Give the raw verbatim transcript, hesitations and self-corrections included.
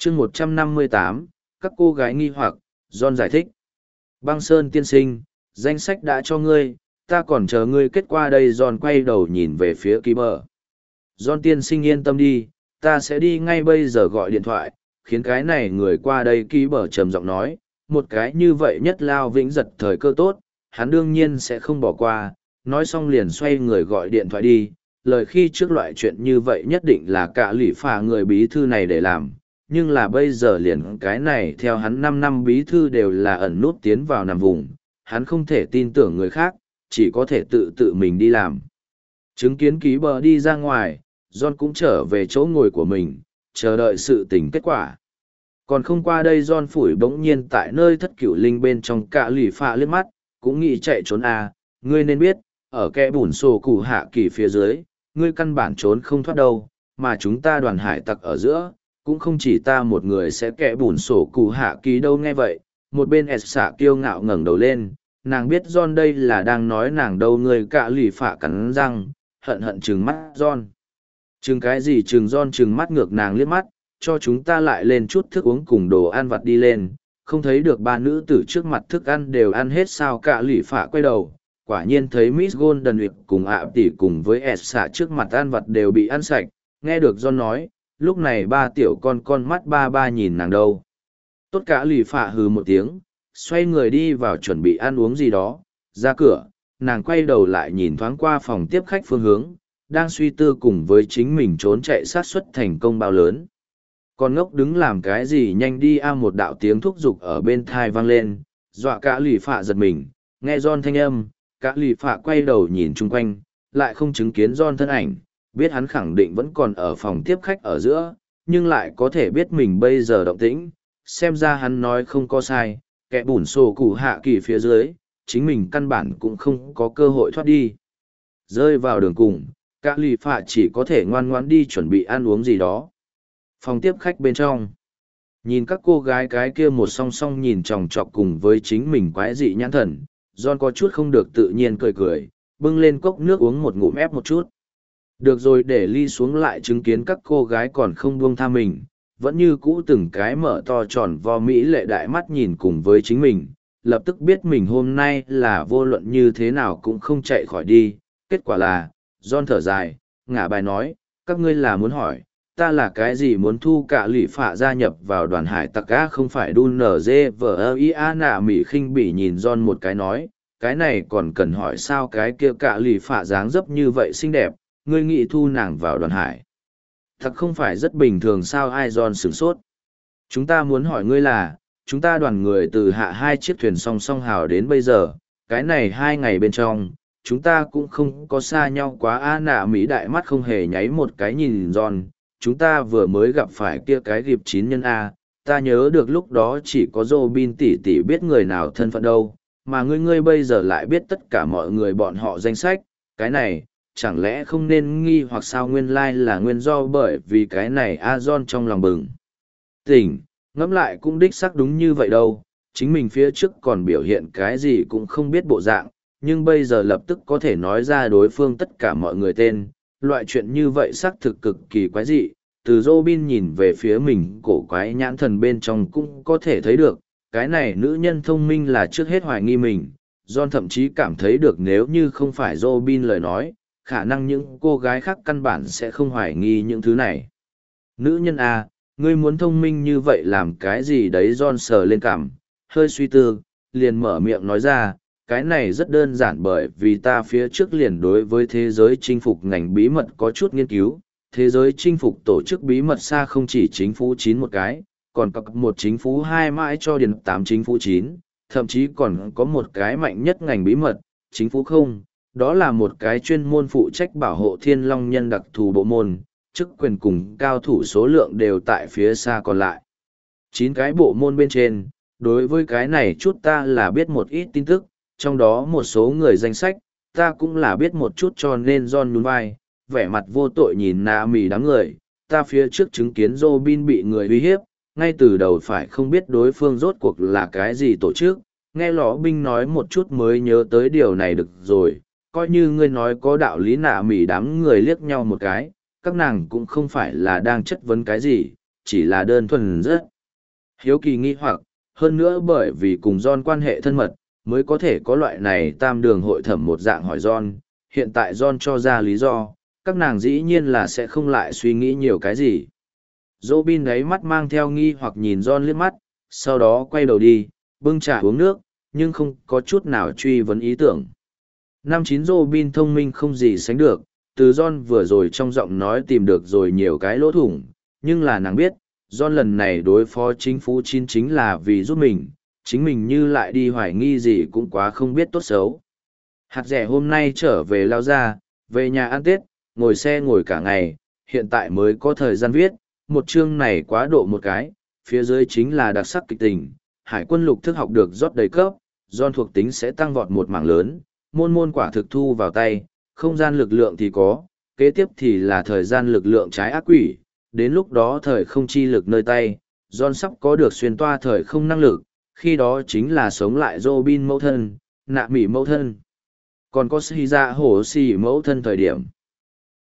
chương một trăm năm mươi tám, các cô gái nghi hoặc, John giải thích. Băng Sơn tiên sinh, danh sách đã cho ngươi, ta còn chờ ngươi kết quả đây. John quay đầu nhìn về phía Ký Bờ. John tiên sinh yên tâm đi, ta sẽ đi ngay bây giờ gọi điện thoại, khiến cái này người qua đây. Ký Bờ trầm giọng nói, một cái như vậy nhất lao vĩnh giật thời cơ tốt, hắn đương nhiên sẽ không bỏ qua. Nói xong liền xoay người gọi điện thoại đi, lời khi trước loại chuyện như vậy nhất định là cả lỷ phà người bí thư này để làm, nhưng là bây giờ liền cái này theo hắn năm năm bí thư đều là ẩn nút tiến vào nằm vùng, hắn không thể tin tưởng người khác, chỉ có thể tự tự mình đi làm. Chứng kiến Ký Bờ đi ra ngoài, John cũng trở về chỗ ngồi của mình, chờ đợi sự tình kết quả. Còn không qua đây John phủi bỗng nhiên tại nơi thất cửu linh bên trong cả lỷ phà liếc mắt, cũng nghĩ chạy trốn à, ngươi nên biết, ở kẽ bùn sổ cụ hạ kỳ phía dưới, ngươi căn bản trốn không thoát đâu, mà chúng ta đoàn hải tặc ở giữa, cũng không chỉ ta một người sẽ kẽ bùn sổ cụ hạ kỳ đâu. Nghe vậy, một bên S xạ kiêu ngạo ngẩng đầu lên, nàng biết John đây là đang nói nàng đâu. Người cả lì phạ cắn răng, hận hận trừng mắt John. Trừng cái gì? Trừng John trừng mắt ngược nàng liếc mắt, cho chúng ta lại lên chút thức uống cùng đồ ăn vặt đi lên, không thấy được ba nữ tử trước mặt thức ăn đều ăn hết sao? Cả lì phạ quay đầu, quả nhiên thấy Miss Golden Uyệt cùng ạ tỷ cùng với S xạ trước mặt ăn vặt đều bị ăn sạch. Nghe được John nói, lúc này ba tiểu con con mắt ba ba nhìn nàng đâu. Tốt, cả lì phạ hừ một tiếng, xoay người đi vào chuẩn bị ăn uống gì đó. Ra cửa, nàng quay đầu lại nhìn thoáng qua phòng tiếp khách phương hướng, đang suy tư cùng với chính mình trốn chạy sát xuất thành công bao lớn. Con ngốc đứng làm cái gì, nhanh đi a. Một đạo tiếng thúc giục ở bên thai vang lên, dọa cả lì phạ giật mình. Nghe John thanh âm, cả lì phạ quay đầu nhìn chung quanh, lại không chứng kiến John thân ảnh, biết hắn khẳng định vẫn còn ở phòng tiếp khách ở giữa, nhưng lại có thể biết mình bây giờ động tĩnh, xem ra hắn nói không có sai, kẻ bùn sổ cụ hạ kỳ phía dưới, chính mình căn bản cũng không có cơ hội thoát đi. Rơi vào đường cùng, cả lì phạ chỉ có thể ngoan ngoãn đi chuẩn bị ăn uống gì đó. Phòng tiếp khách bên trong, nhìn các cô gái cái kia một song song nhìn chòng chọc cùng với chính mình quái dị nhãn thần, John có chút không được tự nhiên cười cười, bưng lên cốc nước uống một ngụm ép một chút. Được rồi, để ly xuống lại chứng kiến các cô gái còn không buông tha mình, vẫn như cũ từng cái mở to tròn vo mỹ lệ đại mắt nhìn cùng với chính mình, lập tức biết mình hôm nay là vô luận như thế nào cũng không chạy khỏi đi. Kết quả là, John thở dài, ngả bài nói, các ngươi là muốn hỏi, ta là cái gì muốn thu cả lỷ phạ gia nhập vào đoàn hải tặc á? Không phải đun nở dê vờ ơ ý á. Nạ mỉ khinh bỉ nhìn John một cái nói, cái này còn cần hỏi sao? Cái kia cả lỷ phạ dáng dấp như vậy xinh đẹp, ngươi nghĩ thu nàng vào đoàn hải thật không phải rất bình thường sao? Ai? John sửng sốt. Chúng ta muốn hỏi ngươi là, chúng ta đoàn người từ hạ hai chiếc thuyền song song hào đến bây giờ, cái này hai ngày bên trong, chúng ta cũng không có xa nhau quá a. Nạ mỹ đại mắt không hề nháy một cái nhìn John, chúng ta vừa mới gặp phải kia cái dịp chín nhân a, ta nhớ được lúc đó chỉ có Robin tỷ tỷ biết người nào thân phận đâu, mà ngươi ngươi bây giờ lại biết tất cả mọi người bọn họ danh sách, cái này chẳng lẽ không nên nghi hoặc sao? Nguyên lai là nguyên do bởi vì cái này a. John trong lòng bừng tỉnh, ngẫm lại cũng đích xác đúng như vậy đâu, chính mình phía trước còn biểu hiện cái gì cũng không biết bộ dạng, nhưng bây giờ lập tức có thể nói ra đối phương tất cả mọi người tên, loại chuyện như vậy xác thực cực kỳ quái dị. Từ Robin nhìn về phía mình cổ quái nhãn thần bên trong cũng có thể thấy được, cái này nữ nhân thông minh là trước hết hoài nghi mình. John thậm chí cảm thấy được nếu như không phải Robin lời nói, khả năng những cô gái khác căn bản sẽ không hoài nghi những thứ này. Nữ nhân à, ngươi muốn thông minh như vậy làm cái gì đấy? John sờ lên cằm, hơi suy tư, liền mở miệng nói ra, cái này rất đơn giản, bởi vì ta phía trước liền đối với thế giới chinh phục ngành bí mật có chút nghiên cứu. Thế giới chinh phục tổ chức bí mật xa không chỉ chính phủ chín một cái, còn có một chính phủ hai mãi cho đến tám chính phủ chín, thậm chí còn có một cái mạnh nhất ngành bí mật, chính phủ không. Đó là một cái chuyên môn phụ trách bảo hộ thiên long nhân đặc thù bộ môn, chức quyền cùng cao thủ số lượng đều tại phía xa còn lại. Chín cái bộ môn bên trên, đối với cái này chút ta là biết một ít tin tức, trong đó một số người danh sách, ta cũng là biết một chút, cho nên John nhún vai, vẻ mặt vô tội nhìn nạ mì đám người. Ta phía trước chứng kiến Robin bị người uy hiếp, ngay từ đầu phải không biết đối phương rốt cuộc là cái gì tổ chức, nghe lõ binh nói một chút mới nhớ tới điều này được rồi, coi như ngươi nói có đạo lý. Nạ mỉ đám người liếc nhau một cái, các nàng cũng không phải là đang chất vấn cái gì, chỉ là đơn thuần rất hiếu kỳ nghi hoặc, hơn nữa bởi vì cùng John quan hệ thân mật, mới có thể có loại này tam đường hội thẩm một dạng hỏi John. Hiện tại John cho ra lý do, các nàng dĩ nhiên là sẽ không lại suy nghĩ nhiều cái gì. Robin đáy mắt mang theo nghi hoặc nhìn John liếc mắt, sau đó quay đầu đi, bưng trà uống nước, nhưng không có chút nào truy vấn ý tưởng. Năm chín Robin thông minh không gì sánh được, từ John vừa rồi trong giọng nói tìm được rồi nhiều cái lỗ thủng, nhưng là nàng biết, John lần này đối phó chính phủ chín chính là vì giúp mình, chính mình như lại đi hoài nghi gì cũng quá không biết tốt xấu. Hạt rẻ hôm nay trở về lao ra, về nhà ăn Tết, ngồi xe ngồi cả ngày, hiện tại mới có thời gian viết, một chương này quá độ một cái, phía dưới chính là đặc sắc kịch tình, hải quân lục thức học được rót đầy cấp, John thuộc tính sẽ tăng vọt một mảng lớn, môn môn quả thực thu vào tay, không gian lực lượng thì có, kế tiếp thì là thời gian lực lượng trái ác quỷ, đến lúc đó thời không chi lực nơi tay, John sắp có được xuyên toa thời không năng lực, khi đó chính là sống lại Robin mẫu thân, nạ mỉ mẫu thân. Còn có Shiza hổ xì mẫu thân thời điểm.